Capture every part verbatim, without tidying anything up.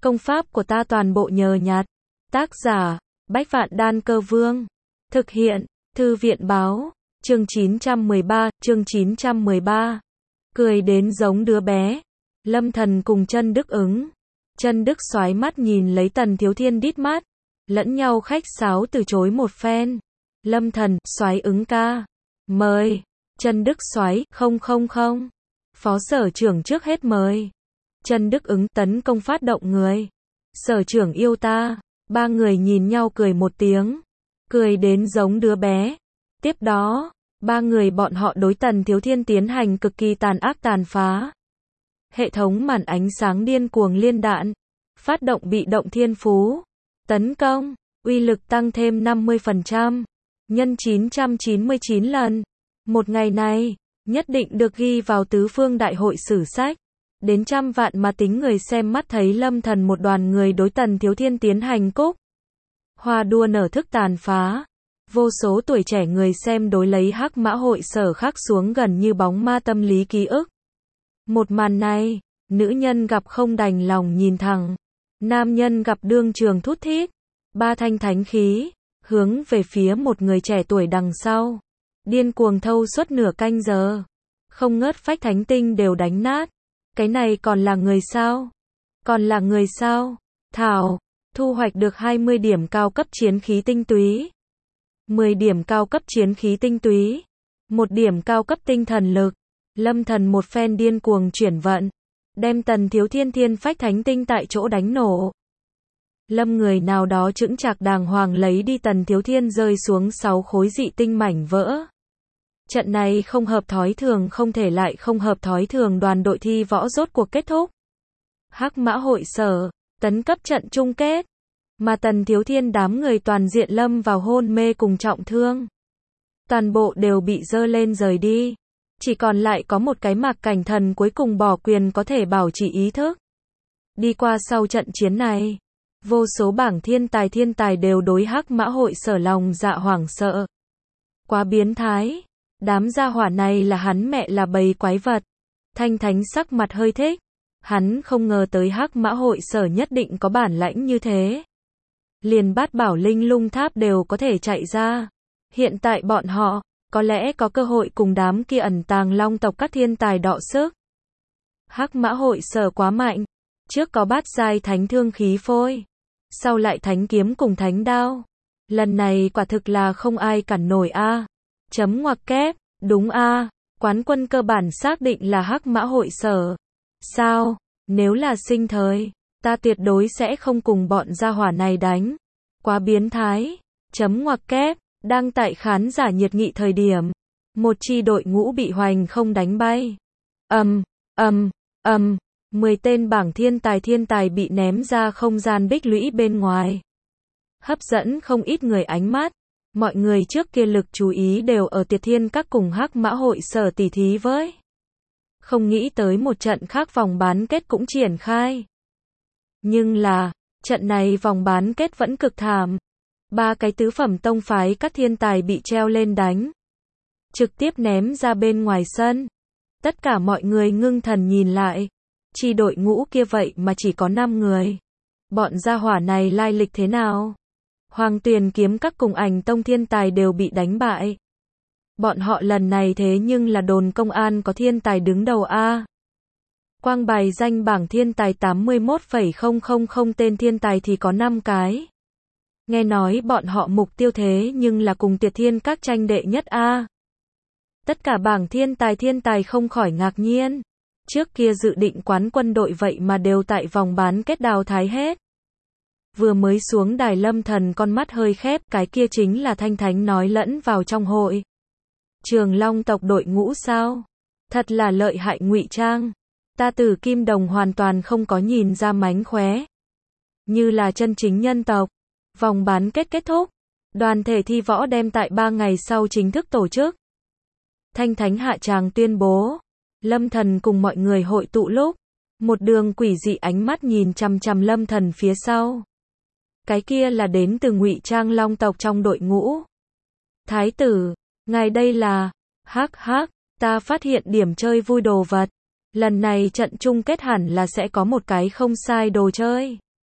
Công pháp của ta toàn bộ nhờ nhặt. Tác giả, Bách Vạn Đan Cơ Vương. Thực hiện, Thư viện Báo. Chương chín trăm mười ba, chương chín trăm mười ba. Cười đến giống đứa bé. Lâm Thần cùng Chân Đức ứng. Chân Đức xoái mắt nhìn lấy Tần Thiếu Thiên đít mắt. Lẫn nhau khách sáo từ chối một phen. Lâm Thần, xoái ứng ca. Mời. Chân Đức xoái, không không không. Phó sở trưởng trước hết mời. Chân Đức ứng, tấn công phát động người. Sở trưởng yêu ta. Ba người nhìn nhau cười một tiếng. Cười đến giống đứa bé. Tiếp đó, ba người bọn họ đối Tần Thiếu Thiên tiến hành cực kỳ tàn ác tàn phá. Hệ thống màn ánh sáng điên cuồng liên đạn. Phát động bị động thiên phú. Tấn công, uy lực tăng thêm năm mươi phần trăm. Nhân chín trăm chín mươi chín lần. Một ngày này, nhất định được ghi vào tứ phương đại hội sử sách. Đến trăm vạn mà tính người xem mắt thấy Lâm Thần một đoàn người đối Tần Thiếu Thiên tiến hành cúc. Hoa đua nở thức tàn phá. Vô số tuổi trẻ người xem đối lấy Hắc Mã hội sở khắc xuống gần như bóng ma tâm lý ký ức. Một màn này, nữ nhân gặp không đành lòng nhìn thẳng. Nam nhân gặp đương trường thút thít. Ba thanh thánh khí, hướng về phía một người trẻ tuổi đằng sau. Điên cuồng thâu suốt nửa canh giờ. Không ngớt phách thánh tinh đều đánh nát. Cái này còn là người sao? Còn là người sao? Thảo, thu hoạch được hai mươi điểm cao cấp chiến khí tinh túy. mười điểm cao cấp chiến khí tinh túy. một điểm cao cấp tinh thần lực. Lâm Thần một phen điên cuồng chuyển vận. Đem Tần Thiếu Thiên thiên phách thánh tinh tại chỗ đánh nổ. Lâm người nào đó chững chạc đàng hoàng lấy đi Tần Thiếu Thiên rơi xuống sáu khối dị tinh mảnh vỡ. Trận này không hợp thói thường không thể lại không hợp thói thường đoàn đội thi võ rốt cuộc kết thúc. Hắc Mã hội sở, tấn cấp trận chung kết. Mà Tần Thiếu Thiên đám người toàn diện lâm vào hôn mê cùng trọng thương. Toàn bộ đều bị dơ lên rời đi. Chỉ còn lại có một cái Mạc Cảnh Thần cuối cùng bỏ quyền có thể bảo trì ý thức. Đi qua sau trận chiến này, vô số bảng thiên tài thiên tài đều đối Hắc Mã hội sở lòng dạ hoảng sợ. Quá biến thái. Đám gia hỏa này là hắn mẹ là bầy quái vật. Thanh Thánh sắc mặt hơi thích. Hắn không ngờ tới Hắc Mã hội sở nhất định có bản lãnh như thế. Liền Bát Bảo Linh Lung Tháp đều có thể chạy ra. Hiện tại bọn họ, có lẽ có cơ hội cùng đám kia ẩn tàng long tộc các thiên tài đọ sức. Hắc Mã hội sở quá mạnh. Trước có bát giai thánh thương khí phôi. Sau lại thánh kiếm cùng thánh đao. Lần này quả thực là không ai cản nổi a. Chấm ngoặc kép, đúng a, quán quân cơ bản xác định là Hắc Mã hội sở. Sao, nếu là sinh thời, ta tuyệt đối sẽ không cùng bọn gia hỏa này đánh. Quá biến thái, chấm ngoặc kép, đang tại khán giả nhiệt nghị thời điểm. Một chi đội ngũ bị hoành không đánh bay. Ầm, ầm, ầm, mười tên bảng thiên tài thiên tài bị ném ra không gian bích lũy bên ngoài. Hấp dẫn không ít người ánh mắt. Mọi người trước kia lực chú ý đều ở Tiệt Thiên Các cùng Hắc Mã hội sở tỉ thí với. Không nghĩ tới một trận khác vòng bán kết cũng triển khai. Nhưng là, trận này vòng bán kết vẫn cực thảm. Ba cái tứ phẩm tông phái các thiên tài bị treo lên đánh. Trực tiếp ném ra bên ngoài sân. Tất cả mọi người ngưng thần nhìn lại. Chi đội ngũ kia vậy mà chỉ có năm người. Bọn gia hỏa này lai lịch thế nào? Hoàng Tuyền kiếm các cùng Ảnh tông thiên tài đều bị đánh bại. Bọn họ lần này thế nhưng là đồn công an có thiên tài đứng đầu a. Quang bài danh bảng thiên tài tám mươi mốt phẩy không không không tên thiên tài thì có năm cái. Nghe nói bọn họ mục tiêu thế nhưng là cùng Tiệt Thiên Các tranh đệ nhất a. Tất cả bảng thiên tài thiên tài không khỏi ngạc nhiên. Trước kia dự định quán quân đội vậy mà đều tại vòng bán kết đào thái hết. Vừa mới xuống đài Lâm Thần con mắt hơi khép, cái kia chính là Thanh Thánh nói lẫn vào trong hội. Trường Long tộc đội ngũ sao? Thật là lợi hại ngụy trang. Ta từ Kim Đồng hoàn toàn không có nhìn ra mánh khóe. Như là chân chính nhân tộc. Vòng bán kết kết thúc. Đoàn thể thi võ đem tại ba ngày sau chính thức tổ chức. Thanh Thánh hạ tràng tuyên bố. Lâm Thần cùng mọi người hội tụ lúc. Một đường quỷ dị ánh mắt nhìn chằm chằm Lâm Thần phía sau. Cái kia là đến từ ngụy trang long tộc trong đội ngũ. Thái tử, ngài đây là, hắc hắc, ta phát hiện điểm chơi vui đồ vật. Lần này trận chung kết hẳn là sẽ có một cái không sai đồ chơi.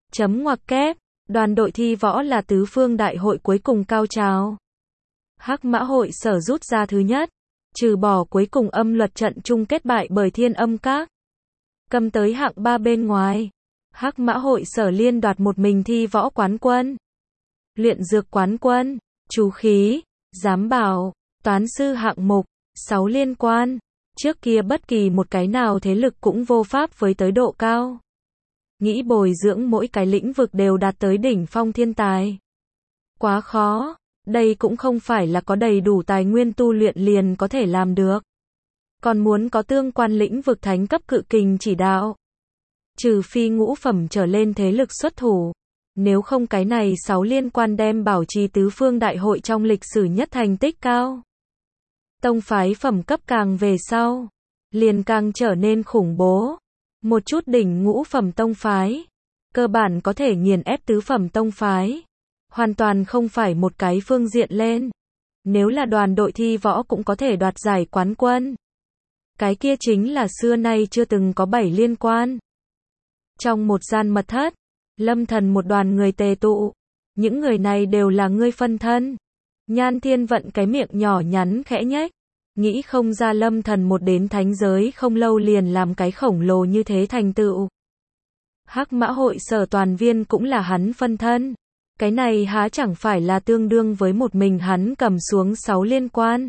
Chấm ngoặc kép, đoàn đội thi võ là tứ phương đại hội cuối cùng cao trào. Hắc Mã Hội Sở rút ra thứ nhất, trừ bỏ cuối cùng âm luật trận chung kết bại bởi Thiên Âm Các. Cầm tới hạng ba bên ngoài, Hắc Mã Hội Sở liên đoạt một mình thi võ quán quân, luyện dược quán quân, chú khí, giám bảo, toán sư hạng mục, sáu liên quan. Trước kia bất kỳ một cái nào thế lực cũng vô pháp với tới độ cao. Nghĩ bồi dưỡng mỗi cái lĩnh vực đều đạt tới đỉnh phong thiên tài. Quá khó, đây cũng không phải là có đầy đủ tài nguyên tu luyện liền có thể làm được. Còn muốn có tương quan lĩnh vực thánh cấp cự kình chỉ đạo. Trừ phi ngũ phẩm trở lên thế lực xuất thủ. Nếu không cái này sáu liên quan đem bảo trì tứ phương đại hội trong lịch sử nhất thành tích cao. Tông phái phẩm cấp càng về sau, liền càng trở nên khủng bố. Một chút đỉnh ngũ phẩm tông phái, cơ bản có thể nghiền ép tứ phẩm tông phái. Hoàn toàn không phải một cái phương diện lên. Nếu là đoàn đội thi võ cũng có thể đoạt giải quán quân. Cái kia chính là xưa nay chưa từng có bảy liên quan. Trong một gian mật thất, Lâm Thần một đoàn người tề tụ. Những người này đều là ngươi phân thân. Nhan Thiên Vận cái miệng nhỏ nhắn khẽ nhếch. Nghĩ không ra Lâm Thần một đến thánh giới không lâu liền làm cái khổng lồ như thế thành tựu. Hắc Mã Hội Sở toàn viên cũng là hắn phân thân. Cái này há chẳng phải là tương đương với một mình hắn cầm xuống sáu liên quan.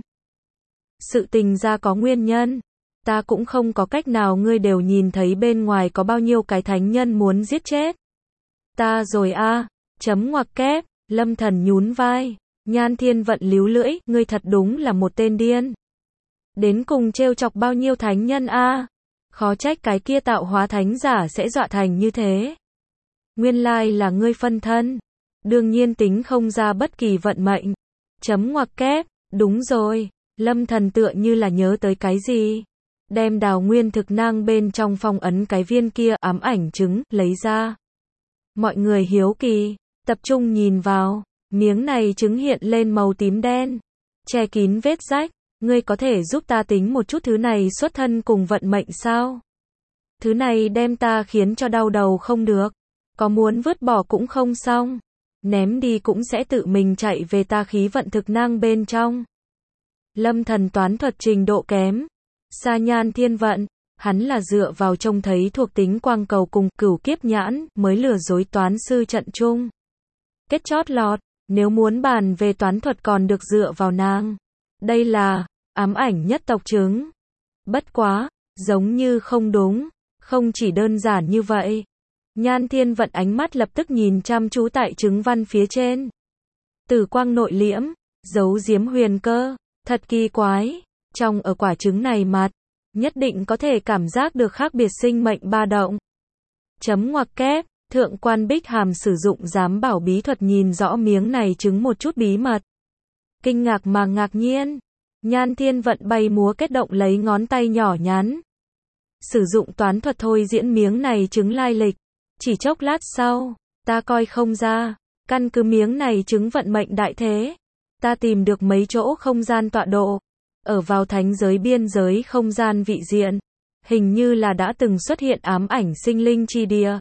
Sự tình ra có nguyên nhân. Ta cũng không có cách nào, ngươi đều nhìn thấy bên ngoài có bao nhiêu cái thánh nhân muốn giết chết. Ta rồi a, à, chấm ngoặc kép, Lâm Thần nhún vai. Nhan Thiên Vận líu lưỡi, ngươi thật đúng là một tên điên. Đến cùng trêu chọc bao nhiêu thánh nhân a, à? Khó trách cái kia tạo hóa thánh giả sẽ dọa thành như thế. Nguyên lai là ngươi phân thân. Đương nhiên tính không ra bất kỳ vận mệnh. Chấm ngoặc kép, đúng rồi. Lâm Thần tựa như là nhớ tới cái gì. Đem đào nguyên thực nang bên trong phong ấn cái viên kia ám ảnh trứng, lấy ra. Mọi người hiếu kỳ, tập trung nhìn vào. Miếng này trứng hiện lên màu tím đen. Che kín vết rách. Ngươi có thể giúp ta tính một chút thứ này xuất thân cùng vận mệnh sao? Thứ này đem ta khiến cho đau đầu không được. Có muốn vứt bỏ cũng không xong. Ném đi cũng sẽ tự mình chạy về ta khí vận thực nang bên trong. Lâm Thần toán thuật trình độ kém. Sa Nhan Thiên Vận, hắn là dựa vào trông thấy thuộc tính quang cầu cùng cửu kiếp nhãn mới lừa dối toán sư trận chung. Kết chót lọt, nếu muốn bàn về toán thuật còn được dựa vào nàng. Đây là ám ảnh nhất tộc trứng. Bất quá, giống như không đúng, không chỉ đơn giản như vậy. Nhan Thiên Vận ánh mắt lập tức nhìn chăm chú tại trứng văn phía trên. Tử quang nội liễm, giấu giếm huyền cơ, thật kỳ quái. Trong ở quả trứng này mặt, nhất định có thể cảm giác được khác biệt sinh mệnh ba động. Chấm ngoặc kép, Thượng quan Bích Hàm sử dụng giám bảo bí thuật nhìn rõ miếng này trứng một chút bí mật. Kinh ngạc mà ngạc nhiên. Nhan Thiên Vận bay múa kết động lấy ngón tay nhỏ nhắn. Sử dụng toán thuật thôi diễn miếng này trứng lai lịch. Chỉ chốc lát sau, ta coi không ra. Căn cứ miếng này trứng vận mệnh đại thế. Ta tìm được mấy chỗ không gian tọa độ. Ở vào thánh giới biên giới không gian vị diện. Hình như là đã từng xuất hiện ám ảnh sinh linh chi địa.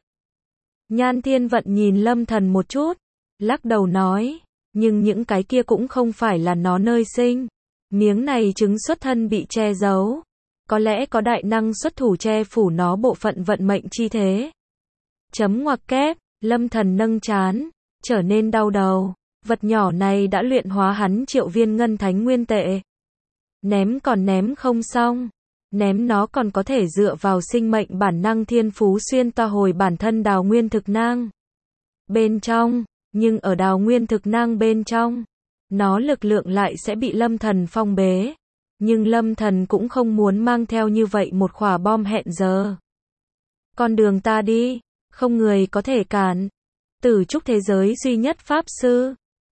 Nhan Thiên Vận nhìn Lâm Thần một chút. Lắc đầu nói. Nhưng những cái kia cũng không phải là nó nơi sinh. Miếng này trứng xuất thân bị che giấu. Có lẽ có đại năng xuất thủ che phủ nó bộ phận vận mệnh chi thế. Chấm ngoặc kép, Lâm Thần nâng trán, trở nên đau đầu. Vật nhỏ này đã luyện hóa hắn triệu viên ngân thánh nguyên tệ. Ném còn ném không xong. Ném nó còn có thể dựa vào sinh mệnh bản năng thiên phú xuyên toa hồi bản thân đào nguyên thực nang. Bên trong, nhưng ở đào nguyên thực nang bên trong, nó lực lượng lại sẽ bị Lâm Thần phong bế. Nhưng Lâm Thần cũng không muốn mang theo như vậy một khỏa bom hẹn giờ. Con đường ta đi, không người có thể cản. Tử trúc thế giới duy nhất pháp sư.